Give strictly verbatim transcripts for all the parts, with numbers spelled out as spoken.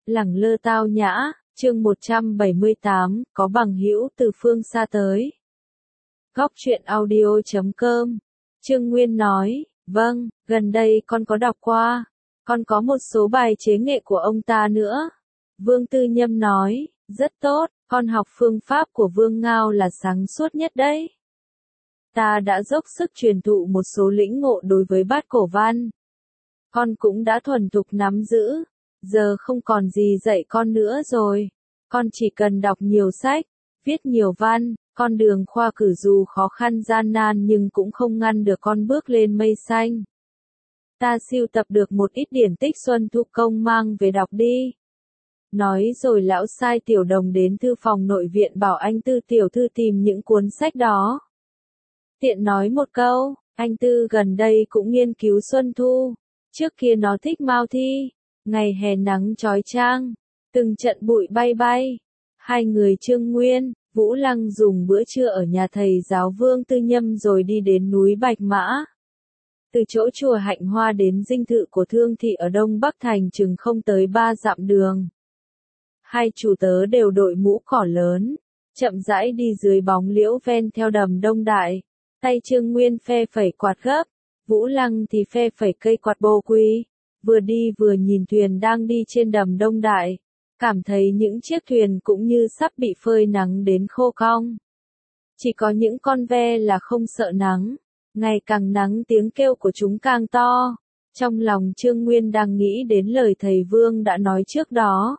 Lẳng lơ tao nhã, chương một trăm bảy mươi tám, có bằng hữu từ phương xa tới. Góc truyện audio chấm com. Trương Nguyên nói, vâng, gần đây con có đọc qua, con có một số bài chế nghệ của ông ta nữa. Vương Tư Nhâm nói, rất tốt, con học phương pháp của Vương Ngao là sáng suốt nhất đấy. Ta đã dốc sức truyền thụ một số lĩnh ngộ đối với bát cổ văn. Con cũng đã thuần thục nắm giữ, giờ không còn gì dạy con nữa rồi. Con chỉ cần đọc nhiều sách, viết nhiều văn, con đường khoa cử dù khó khăn gian nan nhưng cũng không ngăn được con bước lên mây xanh. Ta sưu tập được một ít điển tích Xuân Thu Công mang về đọc đi. Nói rồi lão sai Tiểu Đồng đến thư phòng nội viện bảo anh Tư tiểu thư tìm những cuốn sách đó. Tiện nói một câu, anh Tư gần đây cũng nghiên cứu Xuân Thu, trước kia nó thích Mao Thi, ngày hè nắng chói chang, từng trận bụi bay bay. Hai người Trương Nguyên, Vũ Lăng dùng bữa trưa ở nhà thầy giáo Vương Tư Nhâm rồi đi đến núi Bạch Mã. Từ chỗ chùa Hạnh Hoa đến dinh thự của Thương thị ở Đông Bắc Thành chừng không tới ba dặm đường. Hai chủ tớ đều đội mũ cỏ lớn, chậm rãi đi dưới bóng liễu ven theo đầm Đông Đại. Tay Trương Nguyên phe phẩy quạt gấp, Vũ Lăng thì phe phẩy cây quạt bồ quy, vừa đi vừa nhìn thuyền đang đi trên đầm Đông Đại, cảm thấy những chiếc thuyền cũng như sắp bị phơi nắng đến khô cong. Chỉ có những con ve là không sợ nắng, ngày càng nắng tiếng kêu của chúng càng to. Trong lòng Trương Nguyên đang nghĩ đến lời thầy Vương đã nói trước đó.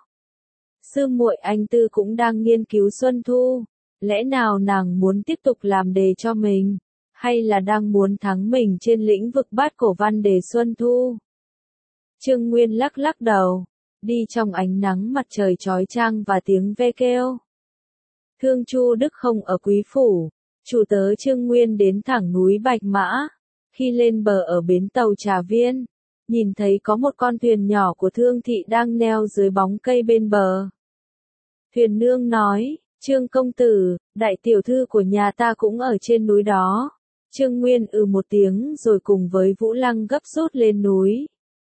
Sư muội anh Tư cũng đang nghiên cứu Xuân Thu, lẽ nào nàng muốn tiếp tục làm đề cho mình, hay là đang muốn thắng mình trên lĩnh vực bát cổ văn đề Xuân Thu? Trương Nguyên lắc lắc đầu, đi trong ánh nắng mặt trời chói chang và tiếng ve kêu. Thương Chu Đức không ở Quý Phủ, chủ tớ Trương Nguyên đến thẳng núi Bạch Mã. Khi lên bờ ở bến tàu Trà Viên, nhìn thấy có một con thuyền nhỏ của Thương thị đang neo dưới bóng cây bên bờ. Thuyền nương nói, Trương công tử, đại tiểu thư của nhà ta cũng ở trên núi đó. Trương Nguyên ừ một tiếng rồi cùng với Vũ Lăng gấp rút lên núi.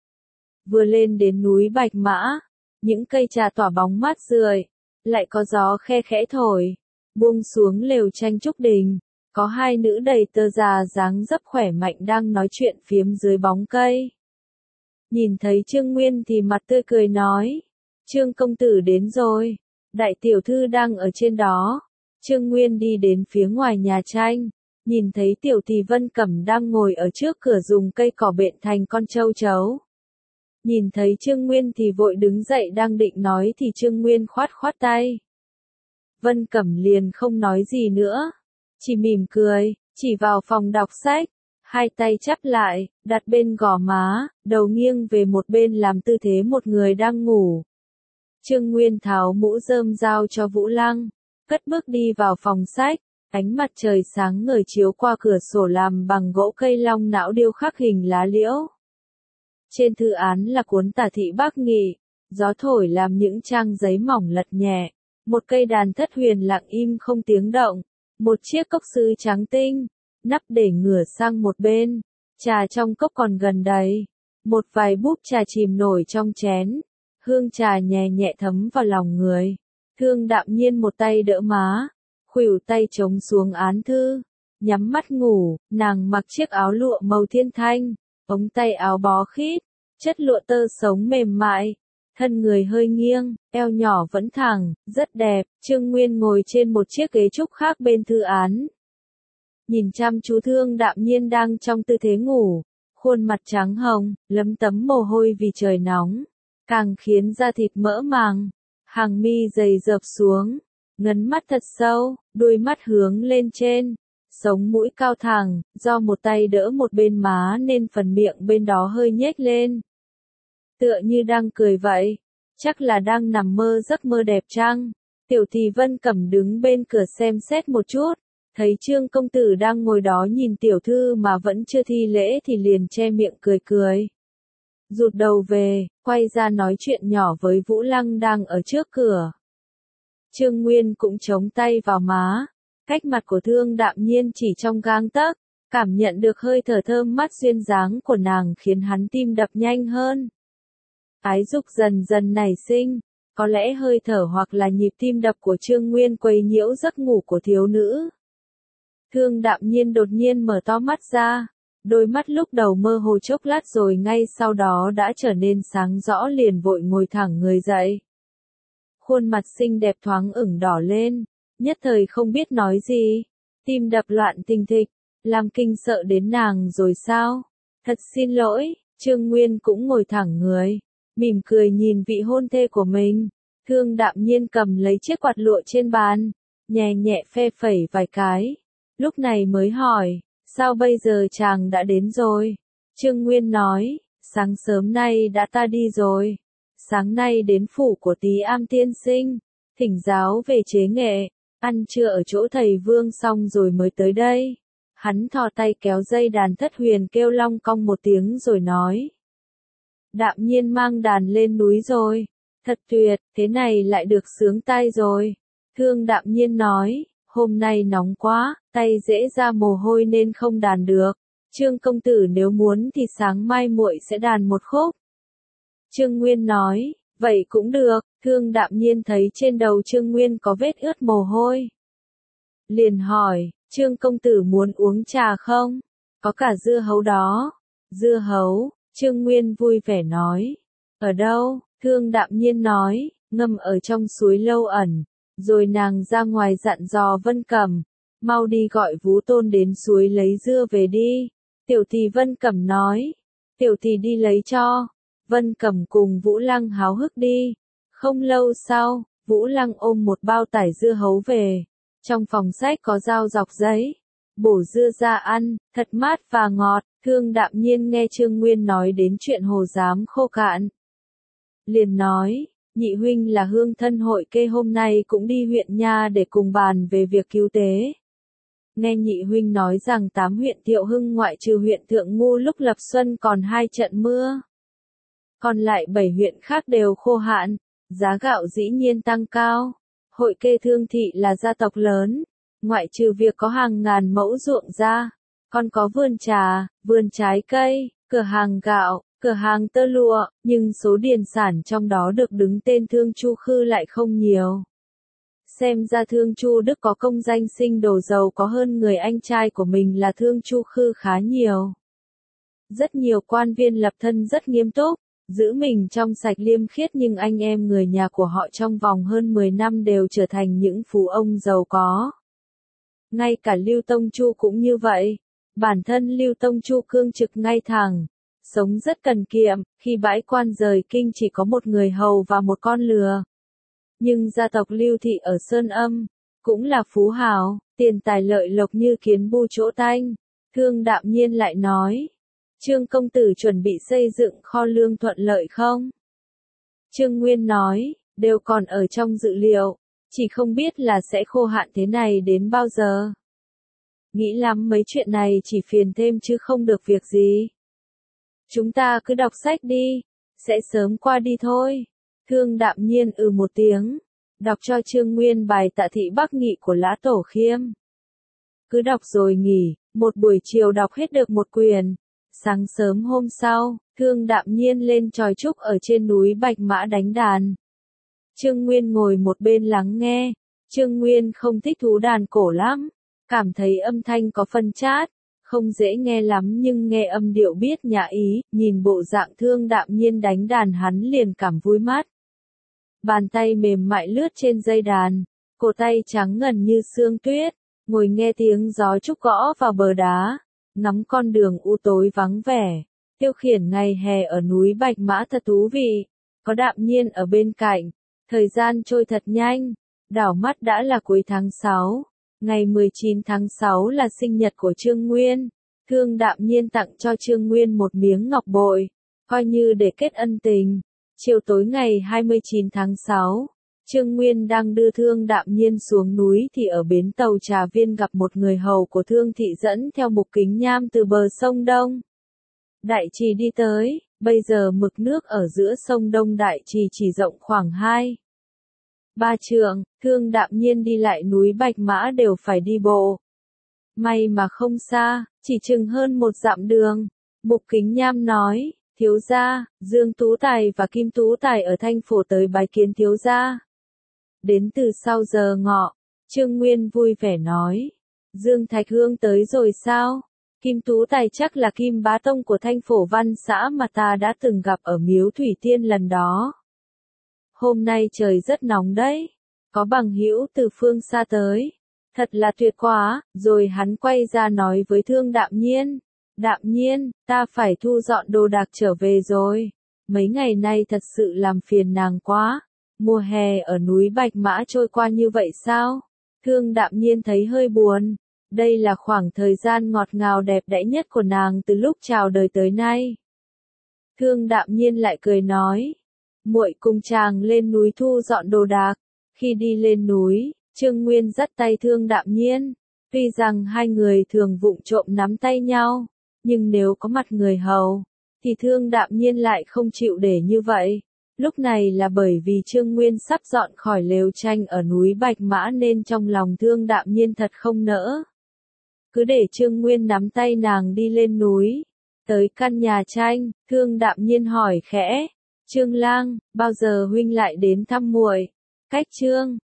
Vừa lên đến núi Bạch Mã, những cây trà tỏa bóng mát rượi, lại có gió khe khẽ thổi, buông xuống lều tranh trúc đình, có hai nữ đầy tơ già dáng dấp khỏe mạnh đang nói chuyện phiếm dưới bóng cây. Nhìn thấy Trương Nguyên thì mặt tươi cười nói, Trương công tử đến rồi, đại tiểu thư đang ở trên đó. Trương Nguyên đi đến phía ngoài nhà tranh, nhìn thấy Tiểu Thì Vân Cẩm đang ngồi ở trước cửa dùng cây cỏ bện thành con trâu chấu. Nhìn thấy Trương Nguyên thì vội đứng dậy đang định nói thì Trương Nguyên khoát khoát tay. Vân Cẩm liền không nói gì nữa, chỉ mỉm cười, chỉ vào phòng đọc sách, hai tay chắp lại, đặt bên gò má, đầu nghiêng về một bên làm tư thế một người đang ngủ. Trương Nguyên tháo mũ rơm giao cho Vũ Lăng, cất bước đi vào phòng sách, ánh mặt trời sáng ngời chiếu qua cửa sổ làm bằng gỗ cây long não điêu khắc hình lá liễu. Trên thư án là cuốn Tả Thị Bác Nghị, gió thổi làm những trang giấy mỏng lật nhẹ, một cây đàn thất huyền lặng im không tiếng động, một chiếc cốc sứ trắng tinh, nắp để ngửa sang một bên, trà trong cốc còn gần đầy, một vài búp trà chìm nổi trong chén, hương trà nhẹ nhẹ thấm vào lòng người. Thương Đạm Nhiên một tay đỡ má, khuỷu tay chống xuống án thư, nhắm mắt ngủ. Nàng mặc chiếc áo lụa màu thiên thanh, ống tay áo bó khít, chất lụa tơ sống mềm mại, thân người hơi nghiêng, eo nhỏ vẫn thẳng, rất đẹp. Trương Nguyên ngồi trên một chiếc ghế trúc khác bên thư án, nhìn chăm chú Thương Đạm Nhiên đang trong tư thế ngủ, khuôn mặt trắng hồng, lấm tấm mồ hôi vì trời nóng, càng khiến da thịt mỡ màng, hàng mi dày dợp xuống, ngấn mắt thật sâu, đuôi mắt hướng lên trên, sống mũi cao thẳng, do một tay đỡ một bên má nên phần miệng bên đó hơi nhếch lên. Tựa như đang cười vậy, chắc là đang nằm mơ giấc mơ đẹp chăng? Tiểu Thì Vân Cẩm đứng bên cửa xem xét một chút, thấy Trương công tử đang ngồi đó nhìn tiểu thư mà vẫn chưa thi lễ thì liền che miệng cười cười. Rụt đầu về, quay ra nói chuyện nhỏ với Vũ Lăng đang ở trước cửa. Trương Nguyên cũng chống tay vào má, cách mặt của Thương Đạm Nhiên chỉ trong gang tấc, cảm nhận được hơi thở thơm mát duyên dáng của nàng khiến hắn tim đập nhanh hơn. Ái dục dần dần nảy sinh, Có lẽ hơi thở hoặc là nhịp tim đập của Trương Nguyên quấy nhiễu giấc ngủ của thiếu nữ. Thương Đạm Nhiên đột nhiên mở to mắt ra, đôi mắt lúc đầu mơ hồ chốc lát rồi ngay sau đó đã trở nên sáng rõ, liền vội ngồi thẳng người dậy. Khuôn mặt xinh đẹp thoáng ửng đỏ lên, nhất thời không biết nói gì, tim đập loạn thình thịch, làm kinh sợ đến nàng rồi sao? Thật xin lỗi, Trương Nguyên cũng ngồi thẳng người, mỉm cười nhìn vị hôn thê của mình. Thương Đạm Nhiên cầm lấy chiếc quạt lụa trên bàn, nhẹ nhẹ phe phẩy vài cái, lúc này mới hỏi, sao bây giờ chàng đã đến rồi? Trương Nguyên nói, sáng sớm nay đã ta đi rồi, sáng nay đến phủ của Tí Am tiên sinh, thỉnh giáo về chế nghệ, ăn trưa ở chỗ thầy Vương xong rồi mới tới đây. Hắn thò tay kéo dây đàn thất huyền kêu long cong một tiếng rồi nói. Đạm Nhiên mang đàn lên núi rồi, thật tuyệt, thế này lại được sướng tai rồi. Thương Đạm Nhiên nói, hôm nay nóng quá, tay dễ ra mồ hôi nên không đàn được. Trương công tử nếu muốn thì sáng mai muội sẽ đàn một khúc. Trương Nguyên nói, vậy cũng được. Thương Đạm Nhiên thấy trên đầu Trương Nguyên có vết ướt mồ hôi, liền hỏi, Trương công tử muốn uống trà không? Có cả dưa hấu đó. Dưa hấu, Trương Nguyên vui vẻ nói. Ở đâu? Thương Đạm Nhiên nói, ngâm ở trong suối Lâu Ẩn. Rồi nàng ra ngoài dặn dò Vân Cẩm, mau đi gọi Vũ Tôn đến suối lấy dưa về đi. Tiểu tỷ Vân Cẩm nói, tiểu tỷ đi lấy cho. Vân Cẩm cùng Vũ Lăng háo hức đi. Không lâu sau, Vũ Lăng ôm một bao tải dưa hấu về. Trong phòng sách có dao dọc giấy, bổ dưa ra ăn, thật mát và ngọt. Thương Đạm Nhiên nghe Trương Nguyên nói đến chuyện hồ giám khô cạn, liền nói, nhị huynh là hương thân hội kê hôm nay cũng đi huyện nha để cùng bàn về việc cứu tế. Nghe nhị huynh nói rằng tám huyện Thiệu Hưng ngoại trừ huyện Thượng Ngu lúc lập xuân còn hai trận mưa, còn lại bảy huyện khác đều khô hạn, giá gạo dĩ nhiên tăng cao. Hội kê Thương thị là gia tộc lớn, ngoại trừ việc có hàng ngàn mẫu ruộng ra, còn có vườn trà, vườn trái cây, cửa hàng gạo, cửa hàng tơ lụa, nhưng số điền sản trong đó được đứng tên Thương Chu Khư lại không nhiều. Xem ra Thương Chu Đức có công danh sinh đồ giàu có hơn người anh trai của mình là Thương Chu Khư khá nhiều. Rất nhiều quan viên lập thân rất nghiêm túc, giữ mình trong sạch liêm khiết, nhưng anh em người nhà của họ trong vòng hơn mười năm đều trở thành những phú ông giàu có. Ngay cả Lưu Tông Chu cũng như vậy. Bản thân Lưu Tông Chu cương trực ngay thẳng, sống rất cần kiệm, khi bãi quan rời kinh chỉ có một người hầu và một con lừa. Nhưng gia tộc Lưu thị ở Sơn Âm, cũng là phú hào, tiền tài lợi lộc như kiến bu chỗ tanh. Thương Đạm Nhiên lại nói, Trương công tử chuẩn bị xây dựng kho lương thuận lợi không? Trương Nguyên nói, đều còn ở trong dự liệu, chỉ không biết là sẽ khô hạn thế này đến bao giờ. Nghĩ lắm mấy chuyện này chỉ phiền thêm chứ không được việc gì. Chúng ta cứ đọc sách đi, sẽ sớm qua đi thôi. Thương Đạm Nhiên ừ một tiếng, đọc cho Trương Nguyên bài Tạ Thị Bắc Nghị của Lã Tổ Khiêm. Cứ đọc rồi nghỉ, một buổi chiều đọc hết được một quyển. Sáng sớm hôm sau, Thương Đạm Nhiên lên chòi trúc ở trên núi Bạch Mã đánh đàn. Trương Nguyên ngồi một bên lắng nghe. Trương Nguyên không thích thú đàn cổ lắm, cảm thấy âm thanh có phần chát, không dễ nghe lắm, nhưng nghe âm điệu biết nhã ý, nhìn bộ dạng Thương Đạm Nhiên đánh đàn hắn liền cảm vui mắt. Bàn tay mềm mại lướt trên dây đàn, cổ tay trắng ngần như sương tuyết, ngồi nghe tiếng gió trúc gõ vào bờ đá, ngắm con đường u tối vắng vẻ. Tiêu khiển ngày hè ở núi Bạch Mã thật thú vị, có Đạm Nhiên ở bên cạnh, thời gian trôi thật nhanh, đảo mắt đã là cuối tháng sáu. Ngày mười chín tháng sáu là sinh nhật của Trương Nguyên. Thương Đạm Nhiên tặng cho Trương Nguyên một miếng ngọc bội, coi như để kết ân tình. Chiều tối ngày hai mươi chín tháng sáu, Trương Nguyên đang đưa Thương Đạm Nhiên xuống núi thì ở bến tàu Trà Viên gặp một người hầu của Thương thị dẫn theo Mục Kính Nham từ bờ sông Đông Đại Trì đi tới. Bây giờ mực nước ở giữa sông Đông Đại Trì chỉ rộng khoảng hai ba trượng, Thương Đạm Nhiên đi lại núi Bạch Mã đều phải đi bộ. May mà không xa, chỉ chừng hơn một dặm đường. Mục Kính Nham nói, Thiếu gia, Dương Tú Tài và Kim Tú Tài ở Thanh Phổ tới bái kiến thiếu gia. Đến từ sau giờ ngọ, Trương Nguyên vui vẻ nói. Dương Thạch Hương tới rồi sao? Kim Tú Tài chắc là Kim Bá Tông của Thanh Phổ Văn xã mà ta đã từng gặp ở Miếu Thủy Tiên lần đó. Hôm nay trời rất nóng đấy, có bằng hữu từ phương xa tới. Thật là tuyệt quá, rồi hắn quay ra nói với Thương Đạm Nhiên. Đạm Nhiên, ta phải thu dọn đồ đạc trở về rồi. Mấy ngày nay thật sự làm phiền nàng quá. Mùa hè ở núi Bạch Mã trôi qua như vậy sao? Thương Đạm Nhiên thấy hơi buồn. Đây là khoảng thời gian ngọt ngào đẹp đẽ nhất của nàng từ lúc chào đời tới nay. Thương Đạm Nhiên lại cười nói. Muội cùng chàng lên núi thu dọn đồ đạc. Khi đi lên núi, Trương Nguyên dắt tay Thương Đạm Nhiên. Tuy rằng hai người thường vụng trộm nắm tay nhau, nhưng nếu có mặt người hầu, thì Thương Đạm Nhiên lại không chịu để như vậy. Lúc này là bởi vì Trương Nguyên sắp dọn khỏi lều tranh ở núi Bạch Mã nên trong lòng Thương Đạm Nhiên thật không nỡ. Cứ để Trương Nguyên nắm tay nàng đi lên núi. Tới căn nhà tranh, Thương Đạm Nhiên hỏi khẽ. Trương lang, bao giờ huynh lại đến thăm muội? Cách Trương,